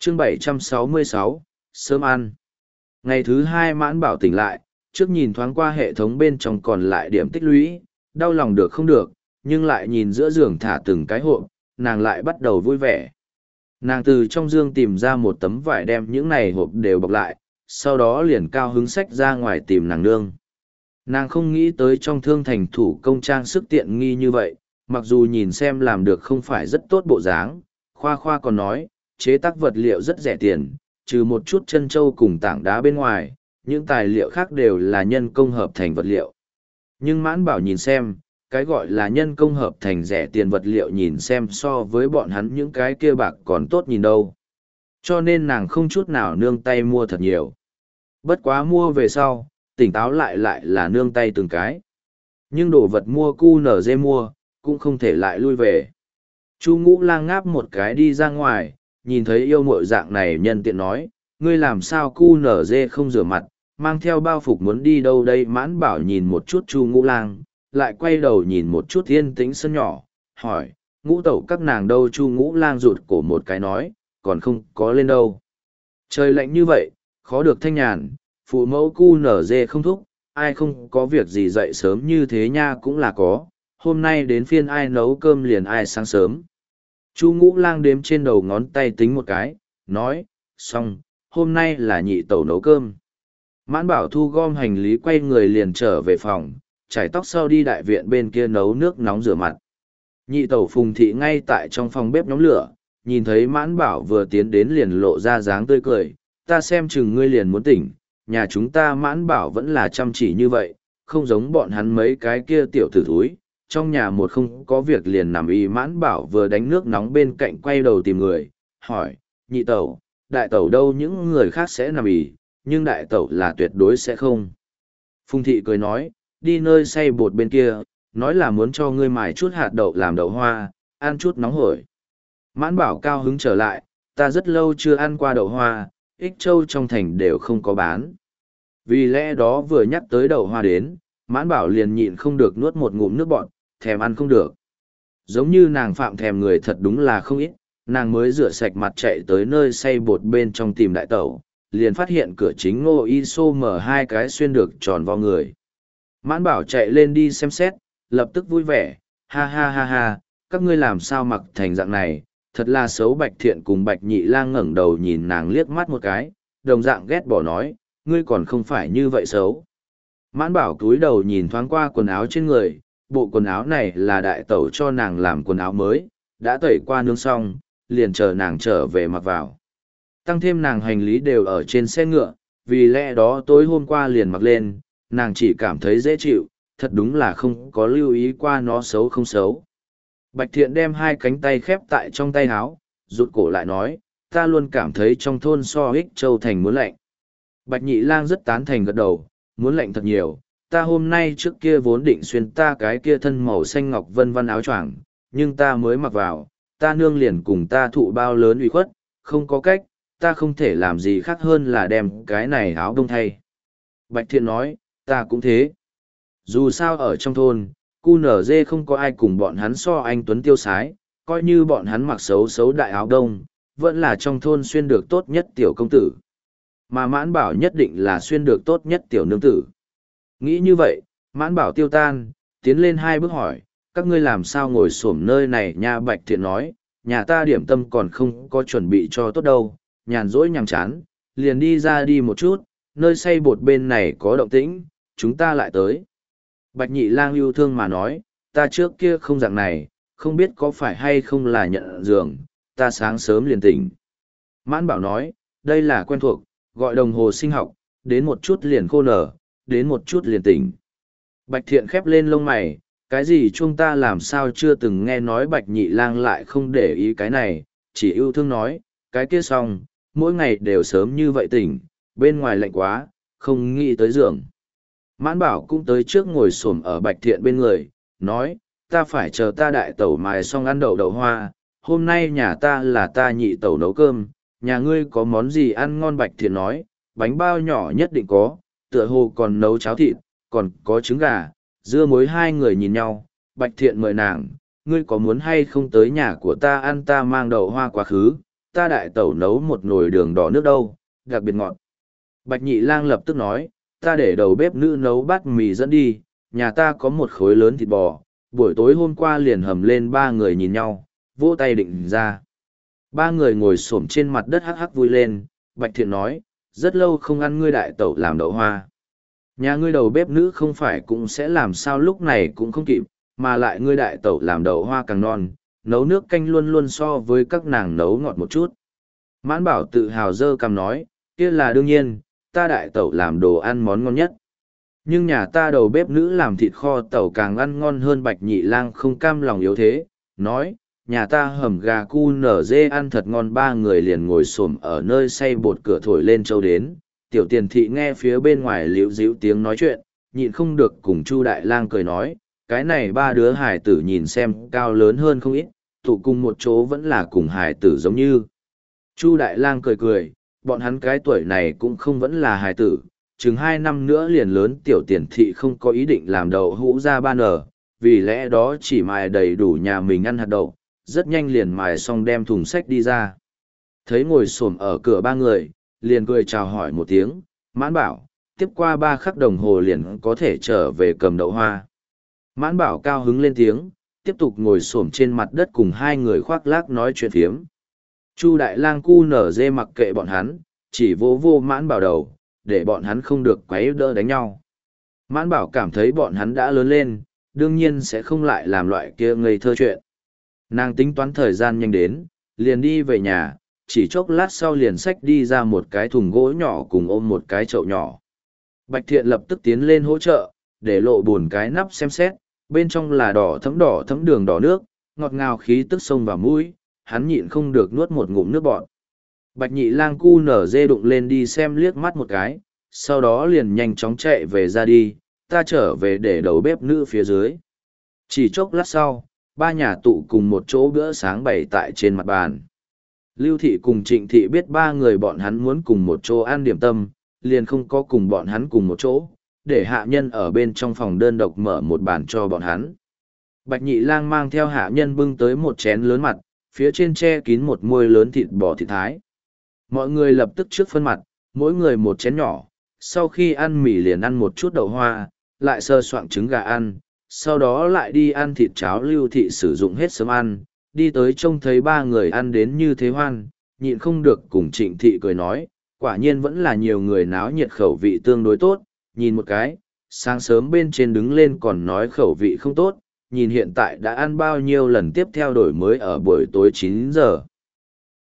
chương 766, sớm ăn. Ngày thứ hai Mãn Bảo tỉnh lại, trước nhìn thoáng qua hệ thống bên trong còn lại điểm tích lũy, đau lòng được không được, nhưng lại nhìn giữa giường thả từng cái hộp, nàng lại bắt đầu vui vẻ. Nàng từ trong giường tìm ra một tấm vải đem những này hộp đều bọc lại, sau đó liền cao hứng xách ra ngoài tìm nàng nương. Nàng không nghĩ tới trong thương thành thủ công trang sức tiện nghi như vậy, mặc dù nhìn xem làm được không phải rất tốt bộ dáng, khoa khoa còn nói, chế tác vật liệu rất rẻ tiền, trừ một chút chân trâu cùng tảng đá bên ngoài, những tài liệu khác đều là nhân công hợp thành vật liệu. Nhưng Mãn Bảo nhìn xem, cái gọi là nhân công hợp thành rẻ tiền vật liệu nhìn xem so với bọn hắn những cái kia bạc còn tốt nhìn đâu. Cho nên nàng không chút nào nương tay mua thật nhiều. Bất quá mua về sau, tỉnh táo lại là nương tay từng cái. Nhưng đồ vật mua cu nở dê mua, cũng không thể lại lui về. Chu Ngũ Lang ngáp một cái đi ra ngoài, nhìn thấy yêu muội dạng này nhân tiện nói, ngươi làm sao cu nở dê không rửa mặt, mang theo bao phục muốn đi đâu đây. Mãn Bảo nhìn một chút Chu Ngũ Lang, lại quay đầu nhìn một chút yên tĩnh sân nhỏ, hỏi, Ngũ tẩu các nàng đâu. Chu Ngũ Lang rụt cổ một cái nói, còn không có lên đâu. Trời lạnh như vậy, khó được thanh nhàn, phụ mẫu cu nở dê không thúc, ai không có việc gì dậy sớm như thế nha cũng là có, hôm nay đến phiên ai nấu cơm liền ai sáng sớm. Chu Ngũ Lang đếm trên đầu ngón tay tính một cái, nói, xong, hôm nay là nhị tẩu nấu cơm. Mãn Bảo thu gom hành lý quay người liền trở về phòng, chải tóc sau đi đại viện bên kia nấu nước nóng rửa mặt. Nhị tẩu Phùng Thị ngay tại trong phòng bếp nhóm lửa, nhìn thấy Mãn Bảo vừa tiến đến liền lộ ra dáng tươi cười, ta xem chừng ngươi liền muốn tỉnh, nhà chúng ta Mãn Bảo vẫn là chăm chỉ như vậy, không giống bọn hắn mấy cái kia tiểu tử thúi, trong nhà một không có việc liền nằm y. Mãn Bảo vừa đánh nước nóng bên cạnh quay đầu tìm người, hỏi, nhị tẩu, đại tẩu đâu? Những người khác sẽ nằm y, nhưng đại tẩu là tuyệt đối sẽ không. Phùng Thị cười nói, đi nơi xay bột bên kia, nói là muốn cho ngươi mài chút hạt đậu làm đậu hoa, ăn chút nóng hổi. Mãn Bảo cao hứng trở lại, ta rất lâu chưa ăn qua đậu hoa, Ích Châu trong thành đều không có bán. Vì lẽ đó vừa nhắc tới đậu hoa đến, Mãn Bảo liền nhịn không được nuốt một ngụm nước bọt, thèm ăn không được. Giống như nàng phạm thèm người thật đúng là không ít, nàng mới rửa sạch mặt chạy tới nơi xay bột bên trong tìm đại tẩu, liền phát hiện cửa chính Ngô Y Xô mở hai cái xuyên được tròn vào người. Mãn Bảo chạy lên đi xem xét, lập tức vui vẻ, ha ha ha ha, các ngươi làm sao mặc thành dạng này, thật là xấu. Bạch Thiện cùng Bạch Nhị Lang ngẩng đầu nhìn nàng liếc mắt một cái, đồng dạng ghét bỏ nói, ngươi còn không phải như vậy xấu. Mãn Bảo cúi đầu nhìn thoáng qua quần áo trên người, bộ quần áo này là đại tẩu cho nàng làm quần áo mới, đã tẩy qua nướng xong, liền chờ nàng trở về mặc vào. Tăng thêm nàng hành lý đều ở trên xe ngựa, vì lẽ đó tối hôm qua liền mặc lên, nàng chỉ cảm thấy dễ chịu, thật đúng là không có lưu ý qua nó xấu không xấu. Bạch Thiện đem hai cánh tay khép tại trong tay áo, rụt cổ lại nói, ta luôn cảm thấy trong thôn so Ích Châu thành muốn lạnh. Bạch Nhị Lang rất tán thành gật đầu, muốn lạnh thật nhiều, ta hôm nay trước kia vốn định xuyên ta cái kia thân màu xanh ngọc vân vân áo choàng, nhưng ta mới mặc vào, ta nương liền cùng ta thụ bao lớn ủy khuất, không có cách, ta không thể làm gì khác hơn là đem cái này áo đông thay. Bạch Thiện nói, ta cũng thế. Dù sao ở trong thôn, cu nở dê không có ai cùng bọn hắn so anh tuấn tiêu sái, coi như bọn hắn mặc xấu xấu đại áo đông, vẫn là trong thôn xuyên được tốt nhất tiểu công tử. Mà Mãn Bảo nhất định là xuyên được tốt nhất tiểu nương tử. Nghĩ như vậy, Mãn Bảo tiêu tan, tiến lên hai bước hỏi, các ngươi làm sao ngồi xổm nơi này nha? Bạch Thiện nói, nhà ta điểm tâm còn không có chuẩn bị cho tốt đâu, nhàn rỗi nhàm chán, liền đi ra đi một chút, nơi xay bột bên này có động tĩnh, chúng ta lại tới. Bạch Nhị Lang yêu thương mà nói, ta trước kia không dạng này, không biết có phải hay không là nhận giường, ta sáng sớm liền tỉnh. Mãn Bảo nói, đây là quen thuộc, gọi đồng hồ sinh học, đến một chút liền khô nở, đến một chút liền tỉnh. Bạch Thiện khép lên lông mày, cái gì chúng ta làm sao chưa từng nghe nói. Bạch Nhị Lang lại không để ý cái này, chỉ yêu thương nói, cái kia xong, mỗi ngày đều sớm như vậy tỉnh, bên ngoài lạnh quá, không nghĩ tới giường. Mãn Bảo cũng tới trước ngồi xổm ở Bạch Thiện bên người, nói, ta phải chờ ta đại tẩu mài xong ăn đậu hoa, hôm nay nhà ta là ta nhị tẩu nấu cơm, nhà ngươi có món gì ăn ngon? Bạch Thiện nói, bánh bao nhỏ nhất định có, tựa hồ còn nấu cháo thịt, còn có trứng gà, dưa muối. Hai người nhìn nhau, Bạch Thiện mời nàng, ngươi có muốn hay không tới nhà của ta ăn, ta mang đậu hoa quá khứ, ta đại tẩu nấu một nồi đường đỏ nước đâu, đặc biệt ngọt. Bạch Nhị Lang lập tức nói, ta để đầu bếp nữ nấu bát mì dẫn đi, nhà ta có một khối lớn thịt bò, buổi tối hôm qua liền hầm lên. Ba người nhìn nhau, vỗ tay định ra. Ba người ngồi xổm trên mặt đất hắc hắc vui lên. Bạch Thiện nói, rất lâu không ăn ngươi đại tẩu làm đậu hoa. Nhà ngươi đầu bếp nữ không phải cũng sẽ làm sao lúc này cũng không kịp, mà lại ngươi đại tẩu làm đậu hoa càng non, nấu nước canh luôn luôn so với các nàng nấu ngọt một chút. Mãn Bảo tự hào dơ cằm nói, kia là đương nhiên, ta đại tẩu làm đồ ăn món ngon nhất. Nhưng nhà ta đầu bếp nữ làm thịt kho tẩu càng ăn ngon hơn. Bạch Nhị Lang không cam lòng yếu thế, nói, nhà ta hầm gà cu nở dê ăn thật ngon. Ba người liền ngồi xổm ở nơi xay bột cửa thổi lên châu đến. Tiểu Tiền Thị nghe phía bên ngoài líu díu tiếng nói chuyện, nhịn không được cùng Chu Đại Lang cười nói, cái này ba đứa hài tử nhìn xem cao lớn hơn không ít, tụ cùng một chỗ vẫn là cùng hài tử giống như. Chu Đại Lang cười cười, bọn hắn cái tuổi này cũng không vẫn là hài tử, chừng 2 năm nữa liền lớn. Tiểu Tiền Thị không có ý định làm đậu hũ ra ban ở, vì lẽ đó chỉ mài đầy đủ nhà mình ăn hạt đậu, rất nhanh liền mài xong đem thùng sách đi ra. Thấy ngồi xổm ở cửa ba người, liền cười chào hỏi một tiếng, Mãn Bảo, tiếp qua 3 khắc đồng hồ liền có thể trở về cầm đậu hoa. Mãn Bảo cao hứng lên tiếng, tiếp tục ngồi xổm trên mặt đất cùng hai người khoác lác nói chuyện phiếm. Chu Đại Lang cu nở dê mặc kệ bọn hắn, chỉ vô vô Mãn Bảo đầu, để bọn hắn không được quấy đỡ đánh nhau. Mãn Bảo cảm thấy bọn hắn đã lớn lên, đương nhiên sẽ không lại làm loại kia ngây thơ chuyện. Nàng tính toán thời gian nhanh đến, liền đi về nhà, chỉ chốc lát sau liền xách đi ra một cái thùng gỗ nhỏ cùng ôm một cái chậu nhỏ. Bạch Thiện lập tức tiến lên hỗ trợ, để lộ buồn cái nắp xem xét, bên trong là đỏ thấm đường đỏ nước, ngọt ngào khí tức sông vào mũi, hắn nhịn không được nuốt một ngụm nước bọt. Bạch Nhị Lang cu nở dê đụng lên đi xem liếc mắt một cái, sau đó liền nhanh chóng chạy về ra đi, ta trở về để đầu bếp nữ phía dưới. Chỉ chốc lát sau, ba nhà tụ cùng một chỗ bữa sáng bày tại trên mặt bàn. Lưu Thị cùng Trịnh Thị biết ba người bọn hắn muốn cùng một chỗ ăn điểm tâm, liền không có cùng bọn hắn cùng một chỗ, để hạ nhân ở bên trong phòng đơn độc mở một bàn cho bọn hắn. Bạch Nhị Lang mang theo hạ nhân bưng tới một chén lớn mặt, phía trên che kín một muôi lớn thịt bò thịt thái. Mọi người lập tức trước phân mặt, mỗi người một chén nhỏ, sau khi ăn mì liền ăn một chút đậu hoa, lại sơ soạng trứng gà ăn, sau đó lại đi ăn thịt cháo. Lưu Thị sử dụng hết sớm ăn, đi tới trông thấy ba người ăn đến như thế hoan, nhịn không được cùng Trịnh Thị cười nói, quả nhiên vẫn là nhiều người náo nhiệt, khẩu vị tương đối tốt, nhìn một cái, sáng sớm bên trên đứng lên còn nói khẩu vị không tốt, nhìn hiện tại đã ăn bao nhiêu lần tiếp theo đổi mới ở buổi tối 9 giờ.